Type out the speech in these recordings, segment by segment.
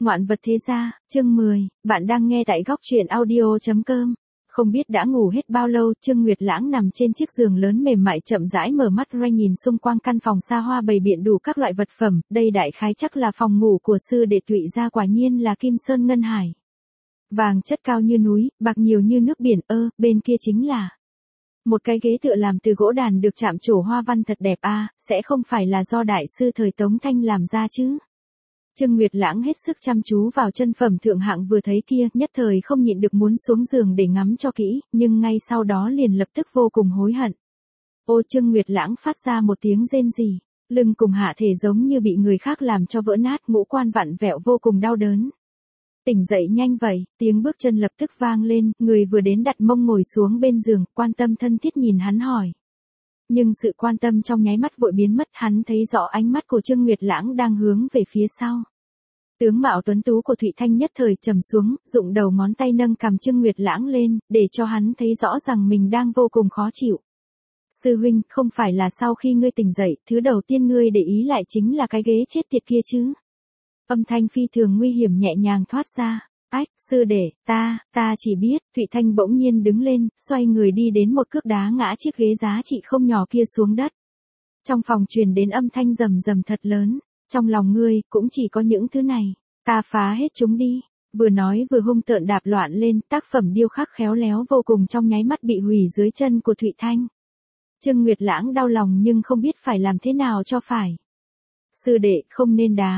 Ngoạn vật thế gia, chương 10, bạn đang nghe tại góc truyện audio.com. Không biết đã ngủ hết bao lâu, Trương Nguyệt Lãng nằm trên chiếc giường lớn mềm mại chậm rãi mở mắt ra nhìn xung quanh căn phòng xa hoa bày biện đủ các loại vật phẩm, đây đại khái chắc là phòng ngủ của sư đệ Thụy gia, quả nhiên là kim sơn ngân hải. Vàng chất cao như núi, bạc nhiều như nước biển, bên kia chính là một cái ghế tựa làm từ gỗ đàn được chạm trổ hoa văn thật đẹp sẽ không phải là do đại sư thời Tống Thanh làm ra chứ. Trương Nguyệt Lãng hết sức chăm chú vào chân phẩm thượng hạng vừa thấy kia, nhất thời không nhịn được muốn xuống giường để ngắm cho kỹ, nhưng ngay sau đó liền lập tức vô cùng hối hận. Trương Nguyệt Lãng phát ra một tiếng rên rỉ, lưng cùng hạ thể giống như bị người khác làm cho vỡ nát, ngũ quan vặn vẹo vô cùng đau đớn. Tỉnh dậy nhanh vậy, tiếng bước chân lập tức vang lên, người vừa đến đặt mông ngồi xuống bên giường, quan tâm thân thiết nhìn hắn hỏi. Nhưng sự quan tâm trong nháy mắt vội biến mất, hắn thấy rõ ánh mắt của Trương Nguyệt Lãng đang hướng về phía sau. Tướng mạo tuấn tú của Thụy Thanh nhất thời trầm xuống, dụng đầu ngón tay nâng cằm Trương Nguyệt Lãng lên, để cho hắn thấy rõ rằng mình đang vô cùng khó chịu. Sư huynh, không phải là sau khi ngươi tỉnh dậy, thứ đầu tiên ngươi để ý lại chính là cái ghế chết tiệt kia chứ? Âm thanh phi thường nguy hiểm nhẹ nhàng thoát ra. Ách, sư đệ, ta chỉ biết. Thụy Thanh bỗng nhiên đứng lên, xoay người đi đến một cước đá ngã chiếc ghế giá trị không nhỏ kia xuống đất. Trong phòng truyền đến âm thanh rầm rầm thật lớn. Trong lòng ngươi, cũng chỉ có những thứ này. Ta phá hết chúng đi. Vừa nói vừa hung tợn đạp loạn lên, tác phẩm điêu khắc khéo léo vô cùng trong nháy mắt bị hủy dưới chân của Thụy Thanh. Trương Nguyệt Lãng đau lòng nhưng không biết phải làm thế nào cho phải. Sư đệ, không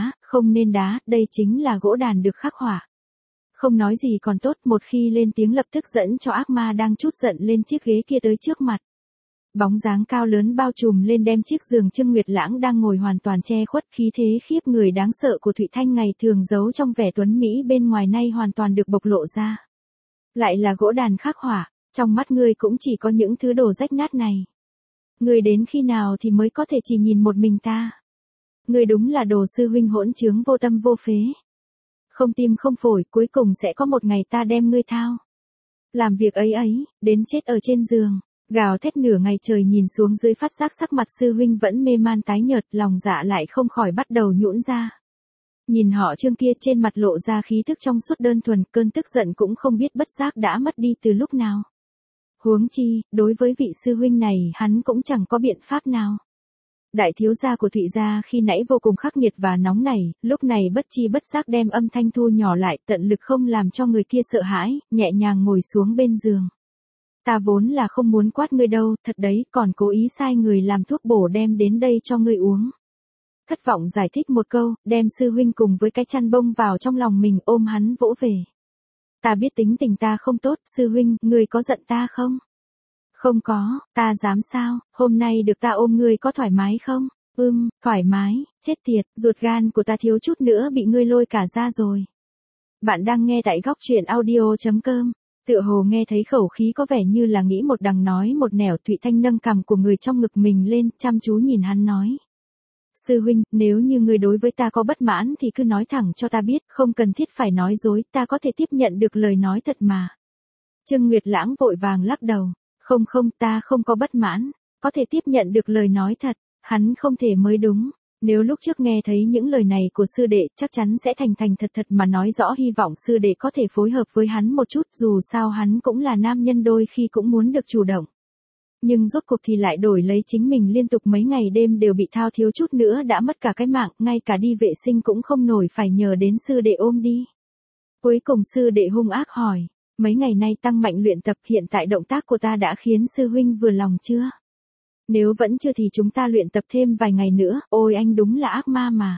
nên đá, đây chính là gỗ đàn được khắc họa. Không nói gì còn tốt, một khi lên tiếng lập tức dẫn cho ác ma đang trút giận lên chiếc ghế kia tới trước mặt. Bóng dáng cao lớn bao trùm lên đem chiếc giường Trương Nguyệt Lãng đang ngồi hoàn toàn che khuất, khí thế khiếp người đáng sợ của Thụy Thanh ngày thường giấu trong vẻ tuấn mỹ bên ngoài nay hoàn toàn được bộc lộ ra. Lại là gỗ đàn khắc họa, trong mắt ngươi cũng chỉ có những thứ đồ rách nát này. Ngươi đến khi nào thì mới có thể chỉ nhìn một mình ta? Ngươi đúng là đồ sư huynh hỗn trướng vô tâm vô phế. Không tim không phổi, cuối cùng sẽ có một ngày ta đem ngươi thao. Làm việc ấy, đến chết ở trên giường, gào thét nửa ngày trời nhìn xuống dưới phát giác sắc mặt sư huynh vẫn mê man tái nhợt, lòng dạ lại không khỏi bắt đầu nhũn ra. Nhìn họ Trương kia trên mặt lộ ra khí thức trong suốt đơn thuần, cơn tức giận cũng không biết bất giác đã mất đi từ lúc nào. Huống chi, đối với vị sư huynh này hắn cũng chẳng có biện pháp nào. Đại thiếu gia của Thụy gia khi nãy vô cùng khắc nghiệt và nóng nảy, lúc này bất chi bất giác đem âm thanh thu nhỏ lại, tận lực không làm cho người kia sợ hãi, nhẹ nhàng ngồi xuống bên giường. Ta vốn là không muốn quát ngươi đâu, thật đấy, còn cố ý sai người làm thuốc bổ đem đến đây cho ngươi uống. Thất vọng giải thích một câu, đem sư huynh cùng với cái chăn bông vào trong lòng mình, ôm hắn vỗ về. Ta biết tính tình ta không tốt, sư huynh, ngươi có giận ta không? Không có, ta dám sao, hôm nay được ta ôm ngươi có thoải mái không? Thoải mái, chết tiệt, ruột gan của ta thiếu chút nữa bị ngươi lôi cả ra rồi. Bạn đang nghe tại góc truyện audio.com. Tựa hồ nghe thấy khẩu khí có vẻ như là nghĩ một đằng nói một nẻo, Thụy Thanh nâng cằm của người trong ngực mình lên, chăm chú nhìn hắn nói. Sư huynh, nếu như ngươi đối với ta có bất mãn thì cứ nói thẳng cho ta biết, không cần thiết phải nói dối, ta có thể tiếp nhận được lời nói thật mà. Trương Nguyệt Lãng vội vàng lắc đầu. Không, ta không có bất mãn, có thể tiếp nhận được lời nói thật, hắn không thể mới đúng. Nếu lúc trước nghe thấy những lời này của sư đệ chắc chắn sẽ thành thật mà nói rõ, hy vọng sư đệ có thể phối hợp với hắn một chút, dù sao hắn cũng là nam nhân đôi khi cũng muốn được chủ động. Nhưng rốt cuộc thì lại đổi lấy chính mình liên tục mấy ngày đêm đều bị thao, thiếu chút nữa đã mất cả cái mạng, ngay cả đi vệ sinh cũng không nổi, phải nhờ đến sư đệ ôm đi. Cuối cùng sư đệ hung ác hỏi. Mấy ngày nay tăng mạnh luyện tập, hiện tại động tác của ta đã khiến sư huynh vừa lòng chưa? Nếu vẫn chưa thì chúng ta luyện tập thêm vài ngày nữa, ôi anh đúng là ác ma mà.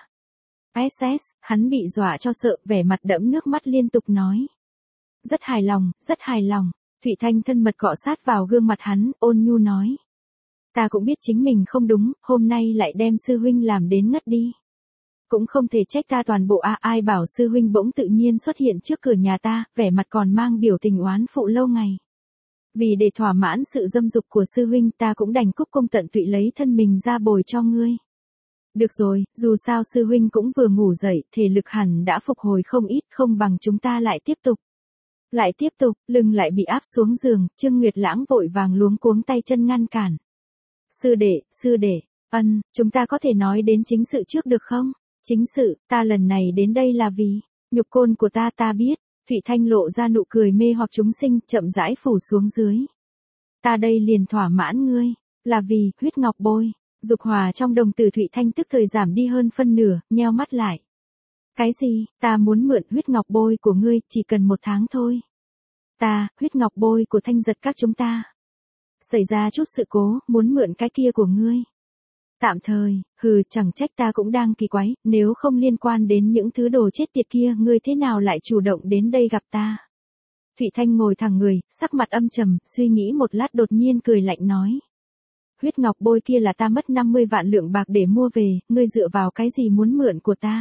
Hắn bị dọa cho sợ, vẻ mặt đẫm nước mắt liên tục nói. Rất hài lòng, Thụy Thanh thân mật cọ sát vào gương mặt hắn, ôn nhu nói. Ta cũng biết chính mình không đúng, hôm nay lại đem sư huynh làm đến ngất đi. Cũng không thể trách ta toàn bộ ai bảo sư huynh bỗng tự nhiên xuất hiện trước cửa nhà ta, vẻ mặt còn mang biểu tình oán phụ lâu ngày. Vì để thỏa mãn sự dâm dục của sư huynh ta cũng đành cúc cung tận tụy lấy thân mình ra bồi cho ngươi. Được rồi, dù sao sư huynh cũng vừa ngủ dậy, thể lực hẳn đã phục hồi không ít, không bằng chúng ta lại tiếp tục, lưng lại bị áp xuống giường, Trương Nguyệt Lãng vội vàng luống cuống tay chân ngăn cản. Sư đệ, chúng ta có thể nói đến chính sự trước được không? Chính sự, ta lần này đến đây là vì, Nhục côn của ta biết. Thụy Thanh lộ ra nụ cười mê hoặc chúng sinh, chậm rãi phủ xuống dưới. Ta đây liền thỏa mãn ngươi, là vì huyết ngọc bôi. Dục hỏa trong đồng tử Thụy Thanh tức thời giảm đi hơn phân nửa, nheo mắt lại. Cái gì, ta muốn mượn huyết ngọc bôi của ngươi, chỉ cần 1 tháng thôi. Huyết ngọc bôi của Thanh Giật các chúng ta. Xảy ra chút sự cố, muốn mượn cái kia của ngươi. Tạm thời, chẳng trách ta cũng đang kỳ quái, nếu không liên quan đến những thứ đồ chết tiệt kia, ngươi thế nào lại chủ động đến đây gặp ta? Thụy Thanh ngồi thẳng người, sắc mặt âm trầm, suy nghĩ một lát đột nhiên cười lạnh nói. Huyết ngọc bôi kia là ta mất 50 vạn lượng bạc để mua về, ngươi dựa vào cái gì muốn mượn của ta?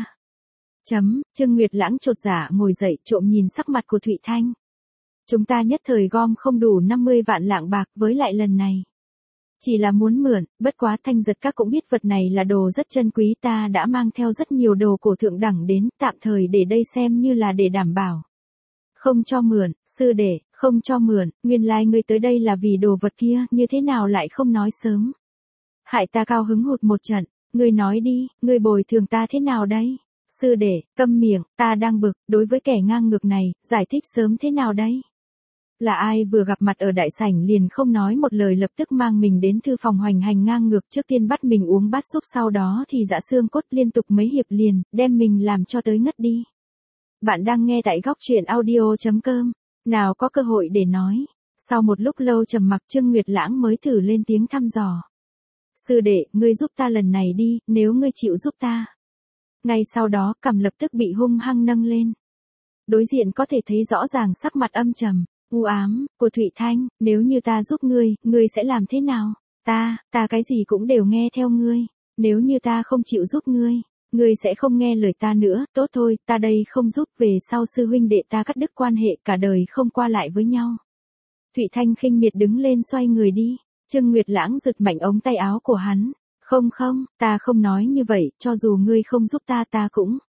Trương Nguyệt Lãng chột dạ ngồi dậy trộm nhìn sắc mặt của Thụy Thanh. Chúng ta nhất thời gom không đủ 50 vạn lạng bạc với lại lần này. Chỉ là muốn mượn, bất quá Thanh Giật các cũng biết vật này là đồ rất chân quý, ta đã mang theo rất nhiều đồ cổ thượng đẳng đến, tạm thời để đây xem như là để đảm bảo. Không cho mượn, sư đệ, không cho mượn, nguyên lai ngươi tới đây là vì đồ vật kia, như thế nào lại không nói sớm. Hại ta cao hứng hụt một trận, ngươi nói đi, ngươi bồi thường ta thế nào đây? Sư đệ, câm miệng, ta đang bực, đối với kẻ ngang ngược này, giải thích sớm thế nào đây? Là ai vừa gặp mặt ở đại sảnh liền không nói một lời lập tức mang mình đến thư phòng hoành hành ngang ngược, trước tiên bắt mình uống bát súp, sau đó thì giã xương cốt liên tục mấy hiệp liền, đem mình làm cho tới ngất đi. Bạn đang nghe tại góc truyện audio.com, nào có cơ hội để nói. Sau một lúc lâu trầm mặc Trương Nguyệt Lãng mới thử lên tiếng thăm dò. Sư đệ, ngươi giúp ta lần này đi, nếu ngươi chịu giúp ta. Ngay sau đó cằm lập tức bị hung hăng nâng lên. Đối diện có thể thấy rõ ràng sắc mặt âm trầm, u ám, của Thụy Thanh, nếu như ta giúp ngươi sẽ làm thế nào? Ta cái gì cũng đều nghe theo ngươi, nếu như ta không chịu giúp ngươi sẽ không nghe lời ta nữa, tốt thôi, ta đây không giúp, về sau sư huynh đệ ta cắt đứt quan hệ, cả đời không qua lại với nhau. Thụy Thanh khinh miệt đứng lên xoay người đi, Trương Nguyệt Lãng giật mạnh ống tay áo của hắn. Không, ta không nói như vậy, cho dù ngươi không giúp ta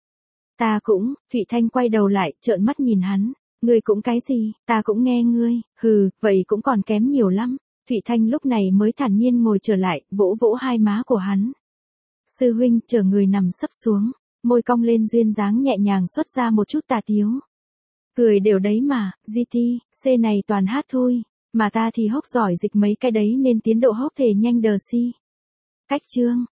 cũng, Thụy Thanh quay đầu lại, trợn mắt nhìn hắn, ngươi cũng cái gì, ta cũng nghe ngươi, vậy cũng còn kém nhiều lắm. Thụy Thanh lúc này mới thản nhiên ngồi trở lại, vỗ vỗ hai má của hắn. Sư huynh, chờ người nằm sấp xuống, môi cong lên duyên dáng nhẹ nhàng xuất ra một chút tà tiếu. Cười đều đấy mà, C này toàn hát thôi, mà ta thì hốc giỏi dịch mấy cái đấy nên tiến độ hốc thể nhanh đờ si. Cách chương.